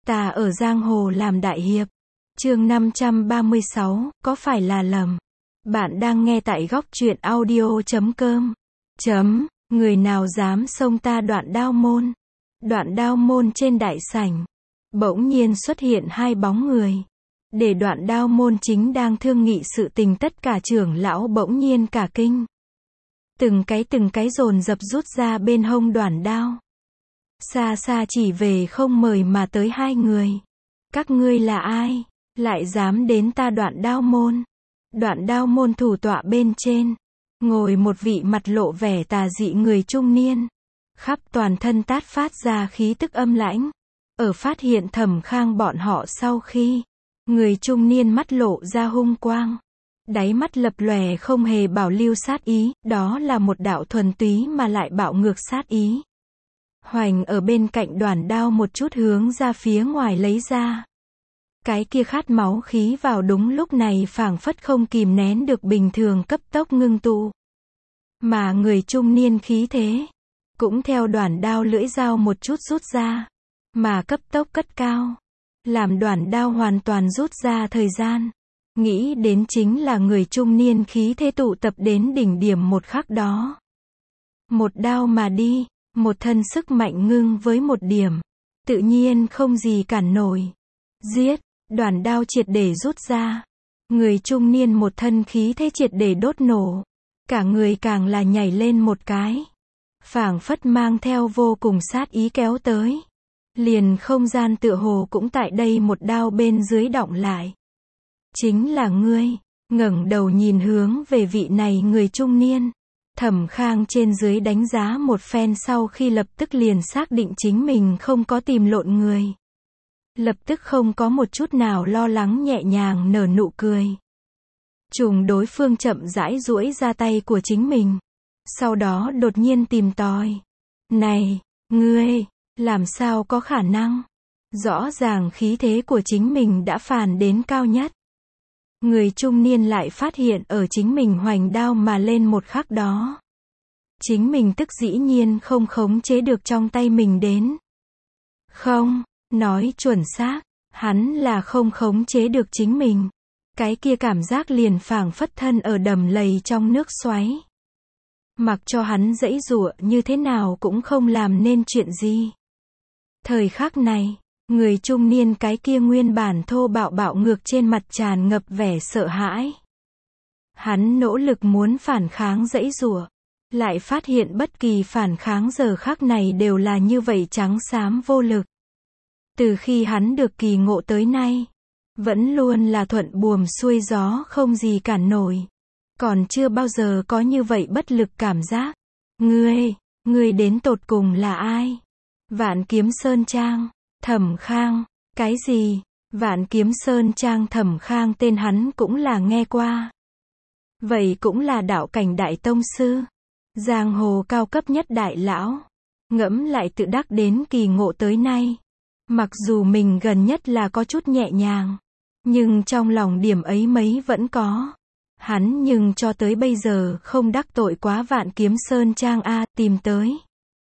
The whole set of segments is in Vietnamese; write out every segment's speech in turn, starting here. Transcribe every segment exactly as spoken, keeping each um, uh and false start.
Ta ở giang hồ làm đại hiệp. Chương năm trăm ba mươi sáu, có phải là lầm? Bạn đang nghe tại góc truyện audio chấm com. Chấm, người nào dám xông ta Đoạn Đao môn? Đoạn Đao môn trên đại sảnh. Bỗng nhiên xuất hiện hai bóng người. Để Đoạn Đao môn chính đang thương nghị sự tình, tất cả trưởng lão bỗng nhiên cả kinh. Từng cái từng cái dồn dập rút ra bên hông đoản đao. Xa xa chỉ về không mời mà tới hai người. Các ngươi là ai? Lại dám đến ta Đoạn Đao môn? Đoạn Đao môn thủ tọa bên trên. Ngồi một vị mặt lộ vẻ tà dị người trung niên. Khắp toàn thân tát phát ra khí tức âm lãnh. Ở phát hiện Thẩm Khang bọn họ sau khi, người trung niên mắt lộ ra hung quang. Đáy mắt lập lòe không hề bảo lưu sát ý, đó là một đạo thuần túy mà lại bạo ngược sát ý. Hoành ở bên cạnh đoản đao một chút hướng ra phía ngoài lấy ra. Cái kia khát máu khí vào đúng lúc này phảng phất không kìm nén được bình thường cấp tốc ngưng tụ. Mà người trung niên khí thế, cũng theo đoản đao lưỡi dao một chút rút ra, mà cấp tốc cất cao. Làm đoản đao hoàn toàn rút ra thời gian. Nghĩ đến chính là người trung niên khí thế tụ tập đến đỉnh điểm một khắc đó. Một đao mà đi, một thân sức mạnh ngưng với một điểm. Tự nhiên không gì cản nổi. Giết, đoản đao triệt để rút ra. Người trung niên một thân khí thế triệt để đốt nổ. Cả người càng là nhảy lên một cái. Phảng phất mang theo vô cùng sát ý kéo tới. Liền không gian tựa hồ cũng tại đây một đao bên dưới đọng lại. Chính là ngươi. Ngẩng đầu nhìn hướng về vị này người trung niên. Thẩm Khang trên dưới đánh giá một phen sau khi lập tức liền xác định chính mình không có tìm lộn người. Lập tức không có một chút nào lo lắng, nhẹ nhàng nở nụ cười. Trùng đối phương chậm rãi duỗi ra tay của chính mình. Sau đó đột nhiên tìm tòi. Này, ngươi, làm sao có khả năng? Rõ ràng khí thế của chính mình đã phàn đến cao nhất. Người trung niên lại phát hiện ở chính mình hoành đao mà lên một khắc đó. Chính mình tức dĩ nhiên không khống chế được trong tay mình đến. Không, nói chuẩn xác, hắn là không khống chế được chính mình. Cái kia cảm giác liền phảng phất thân ở đầm lầy trong nước xoáy. Mặc cho hắn giãy giụa như thế nào cũng không làm nên chuyện gì. Thời khắc này, người trung niên cái kia nguyên bản thô bạo bạo ngược trên mặt tràn ngập vẻ sợ hãi. Hắn nỗ lực muốn phản kháng giãy giụa, lại phát hiện bất kỳ phản kháng giờ khắc này đều là như vậy trắng xám vô lực. Từ khi hắn được kỳ ngộ tới nay, vẫn luôn là thuận buồm xuôi gió không gì cản nổi. Còn chưa bao giờ có như vậy bất lực cảm giác. Ngươi, ngươi đến tột cùng là ai? Vạn Kiếm Sơn Trang, Thẩm Khang, cái gì? Vạn Kiếm Sơn Trang Thẩm Khang tên hắn cũng là nghe qua. Vậy cũng là đạo cảnh đại tông sư. Giang hồ cao cấp nhất đại lão. Ngẫm lại tự đắc đến kỳ ngộ tới nay. Mặc dù mình gần nhất là có chút nhẹ nhàng. Nhưng trong lòng điểm ấy mấy vẫn có. Hắn nhưng cho tới bây giờ không đắc tội quá Vạn Kiếm Sơn Trang a, tìm tới.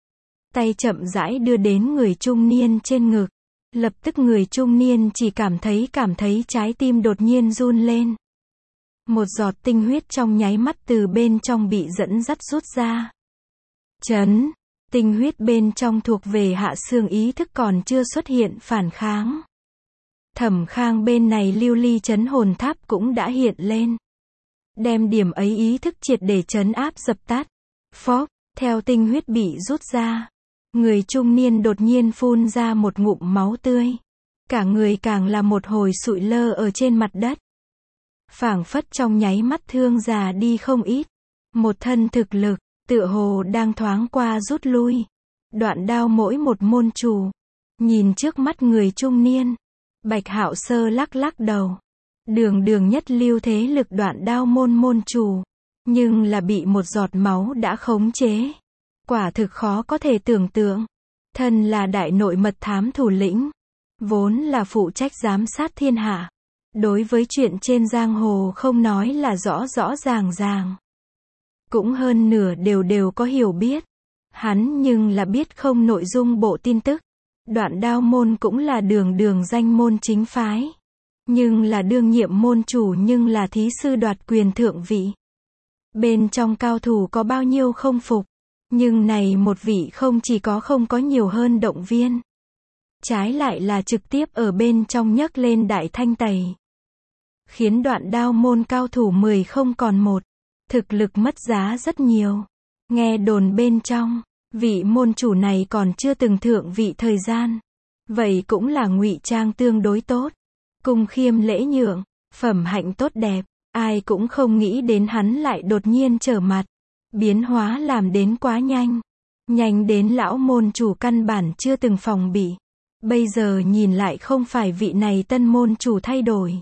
Tay chậm rãi đưa đến người trung niên trên ngực. Lập tức người trung niên chỉ cảm thấy cảm thấy trái tim đột nhiên run lên. Một giọt tinh huyết trong nháy mắt từ bên trong bị dẫn dắt rút ra. Chấn, tinh huyết bên trong thuộc về hạ xương ý thức còn chưa xuất hiện phản kháng. Thẩm Khang bên này lưu ly chấn hồn tháp cũng đã hiện lên. Đem điểm ấy ý thức triệt để trấn áp dập tắt. Phốc, theo tinh huyết bị rút ra. Người trung niên đột nhiên phun ra một ngụm máu tươi. Cả người càng là một hồi sụi lơ ở trên mặt đất. Phảng phất trong nháy mắt thương già đi không ít. Một thân thực lực, tựa hồ đang thoáng qua rút lui. Đoạn đao mỗi một môn chủ. Nhìn trước mắt người trung niên. Bạch Hạo Sơ lắc lắc đầu. Đường đường nhất lưu thế lực Đoạn Đao môn môn chủ. Nhưng là bị một giọt máu đã khống chế. Quả thực khó có thể tưởng tượng. Thân là đại nội mật thám thủ lĩnh. Vốn là phụ trách giám sát thiên hạ. Đối với chuyện trên giang hồ không nói là rõ rõ ràng ràng. Cũng hơn nửa đều đều có hiểu biết. Hắn nhưng là biết không nội dung bộ tin tức. Đoạn Đao môn cũng là đường đường danh môn chính phái. Nhưng là đương nhiệm môn chủ nhưng là thí sư đoạt quyền thượng vị. Bên trong cao thủ có bao nhiêu không phục. Nhưng này một vị không chỉ có không có nhiều hơn động viên. Trái lại là trực tiếp ở bên trong nhấc lên đại thanh tẩy. Khiến Đoạn Đao môn cao thủ mười không còn một. Thực lực mất giá rất nhiều. Nghe đồn bên trong, vị môn chủ này còn chưa từng thượng vị thời gian. Vậy cũng là ngụy trang tương đối tốt. Cung khiêm lễ nhượng, phẩm hạnh tốt đẹp. Ai cũng không nghĩ đến hắn lại đột nhiên trở mặt. Biến hóa làm đến quá nhanh. Nhanh đến lão môn chủ căn bản chưa từng phòng bị. Bây giờ nhìn lại không phải vị này tân môn chủ thay đổi.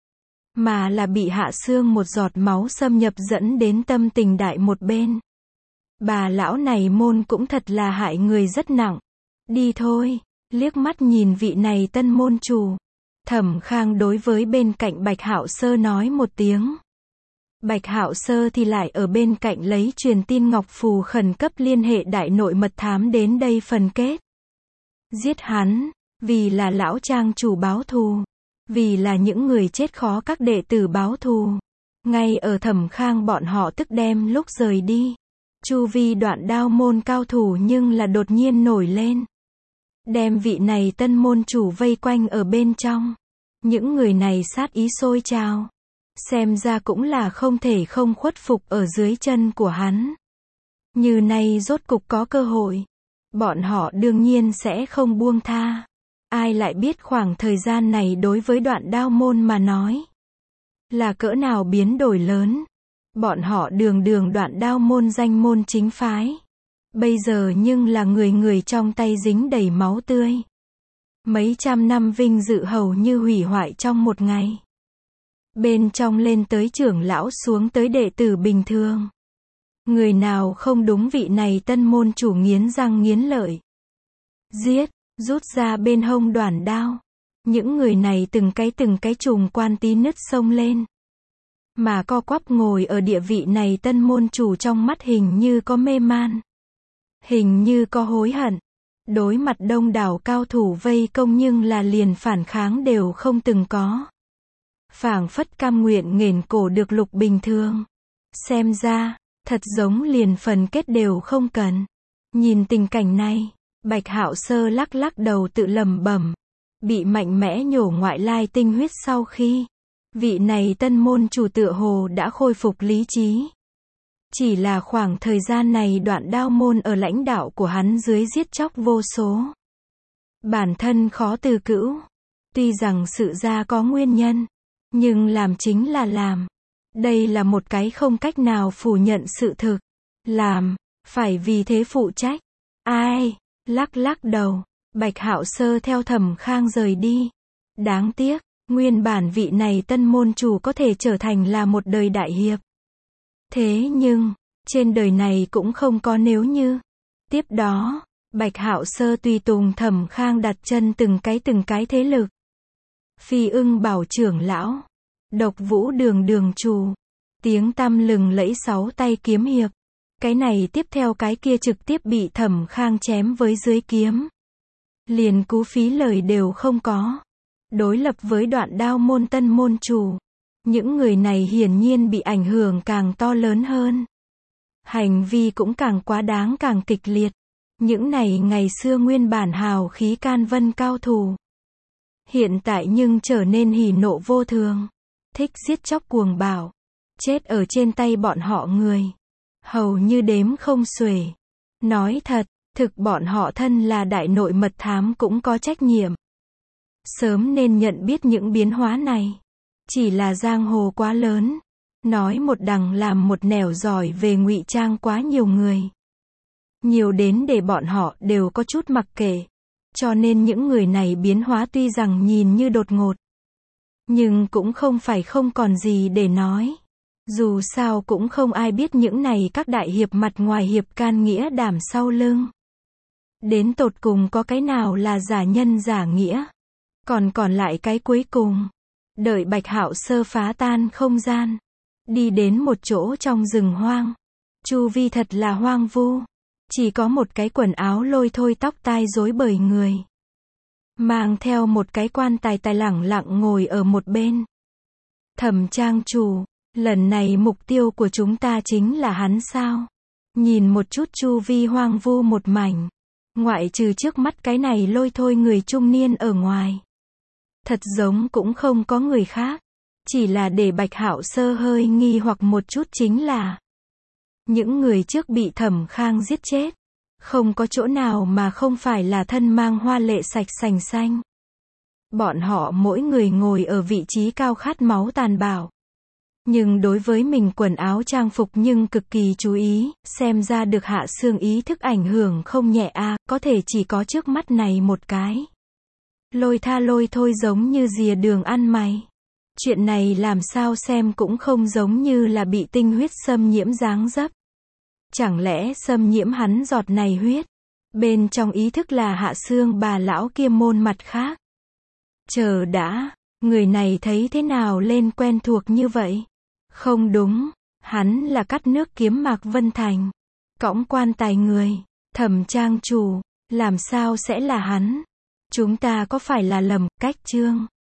Mà là bị hạ xương một giọt máu xâm nhập dẫn đến tâm tình đại một bên. Bà lão này môn cũng thật là hại người rất nặng. Đi thôi, liếc mắt nhìn vị này tân môn chủ. Thẩm Khang đối với bên cạnh Bạch Hạo Sơ nói một tiếng. Bạch Hạo Sơ thì lại ở bên cạnh lấy truyền tin ngọc phù khẩn cấp liên hệ đại nội mật thám đến đây phần kết. Giết hắn, vì là lão trang chủ báo thù. Vì là những người chết khó các đệ tử báo thù. Ngay ở Thẩm Khang bọn họ tức đem lúc rời đi. Chu vi Đoạn Đao môn cao thủ nhưng là đột nhiên nổi lên. Đem vị này tân môn chủ vây quanh ở bên trong. Những người này sát ý sôi trào. Xem ra cũng là không thể không khuất phục ở dưới chân của hắn. Như nay rốt cục có cơ hội. Bọn họ đương nhiên sẽ không buông tha. Ai lại biết khoảng thời gian này đối với Đoạn Đao môn mà nói. Là cỡ nào biến đổi lớn. Bọn họ đường đường Đoạn Đao môn danh môn chính phái. Bây giờ nhưng là người người trong tay dính đầy máu tươi. Mấy trăm năm vinh dự hầu như hủy hoại trong một ngày. Bên trong lên tới trưởng lão xuống tới đệ tử bình thường. Người nào không đúng vị này tân môn chủ nghiến răng nghiến lợi. Giết, rút ra bên hông đoản đao. Những người này từng cái từng cái trùng quan tí nứt sông lên. Mà co quắp ngồi ở địa vị này tân môn chủ trong mắt hình như có mê man. Hình như có hối hận. Đối mặt đông đảo cao thủ vây công nhưng là liền phản kháng đều không từng có. Phảng phất cam nguyện nghển cổ được lục bình thường. Xem ra, thật giống liền phần kết đều không cần. Nhìn tình cảnh này, Bạch Hạo Sơ lắc lắc đầu tự lẩm bẩm. Bị mạnh mẽ nhổ ngoại lai tinh huyết sau khi. Vị này tân môn chủ tựa hồ đã khôi phục lý trí. Chỉ là khoảng thời gian này Đoạn Đao môn ở lãnh đạo của hắn dưới giết chóc vô số. Bản thân khó từ cữu. Tuy rằng sự ra có nguyên nhân. Nhưng làm chính là làm. Đây là một cái không cách nào phủ nhận sự thực. Làm, phải vì thế phụ trách. Ai? Lắc lắc đầu. Bạch Hạo Sơ theo Thẩm Khang rời đi. Đáng tiếc, nguyên bản vị này tân môn chủ có thể trở thành là một đời đại hiệp. Thế nhưng, trên đời này cũng không có nếu như. Tiếp đó, Bạch Hạo Sơ tùy tùng Thẩm Khang đặt chân từng cái từng cái thế lực. Phi Ưng Bảo trưởng lão, Độc Vũ đường đường chủ, tiếng tăm lừng lẫy sáu tay kiếm hiệp. Cái này tiếp theo cái kia trực tiếp bị Thẩm Khang chém với dưới kiếm. Liền cú phí lời đều không có. Đối lập với Đoạn Đao môn tân môn chủ. Những người này hiển nhiên bị ảnh hưởng càng to lớn hơn. Hành vi cũng càng quá đáng càng kịch liệt. Những này ngày xưa nguyên bản hào khí can vân cao thủ. Hiện tại nhưng trở nên hỉ nộ vô thường. Thích giết chóc cuồng bạo. Chết ở trên tay bọn họ người. Hầu như đếm không xuể. Nói thật, thực bọn họ thân là đại nội mật thám cũng có trách nhiệm. Sớm nên nhận biết những biến hóa này. Chỉ là giang hồ quá lớn. Nói một đằng làm một nẻo giỏi về ngụy trang quá nhiều người. Nhiều đến để bọn họ đều có chút mặc kệ. Cho nên những người này biến hóa tuy rằng nhìn như đột ngột. Nhưng cũng không phải không còn gì để nói. Dù sao cũng không ai biết những này các đại hiệp mặt ngoài hiệp can nghĩa đảm sau lưng. Đến tột cùng có cái nào là giả nhân giả nghĩa. Còn còn lại cái cuối cùng. Đợi Bạch Hạo Sơ phá tan không gian. Đi đến một chỗ trong rừng hoang. Chu vi thật là hoang vu. Chỉ có một cái quần áo lôi thôi tóc tai rối bời người. mang theo một cái quan tài tài lẳng lặng ngồi ở một bên. Thẩm trang chủ, lần này mục tiêu của chúng ta chính là hắn sao? Nhìn một chút chu vi hoang vu một mảnh, ngoại trừ trước mắt cái này lôi thôi người trung niên ở ngoài. Thật giống cũng không có người khác. Chỉ là để Bạch Hạo Sơ hơi nghi hoặc một chút chính là những người trước bị Thẩm Khang giết chết, không có chỗ nào mà không phải là thân mang hoa lệ sạch sành xanh. Bọn họ mỗi người ngồi ở vị trí cao khát máu tàn bạo. Nhưng đối với mình quần áo trang phục nhưng cực kỳ chú ý, xem ra được Hạ Sương ý thức ảnh hưởng không nhẹ a, có thể chỉ có trước mắt này một cái. Lôi tha lôi thôi giống như dìa đường ăn mày. Chuyện này làm sao xem cũng không giống như là bị tinh huyết xâm nhiễm dáng dấp. Chẳng lẽ xâm nhiễm hắn giọt này huyết? Bên trong ý thức là Hạ Sương bà lão kia môn mặt khác. Chờ đã, người này thấy thế nào lên quen thuộc như vậy? Không đúng, hắn là cắt nước kiếm Mạc Vân Thành. Cõng quan tài người, Thẩm trang chủ, làm sao sẽ là hắn? Chúng ta có phải là lầm cách chương?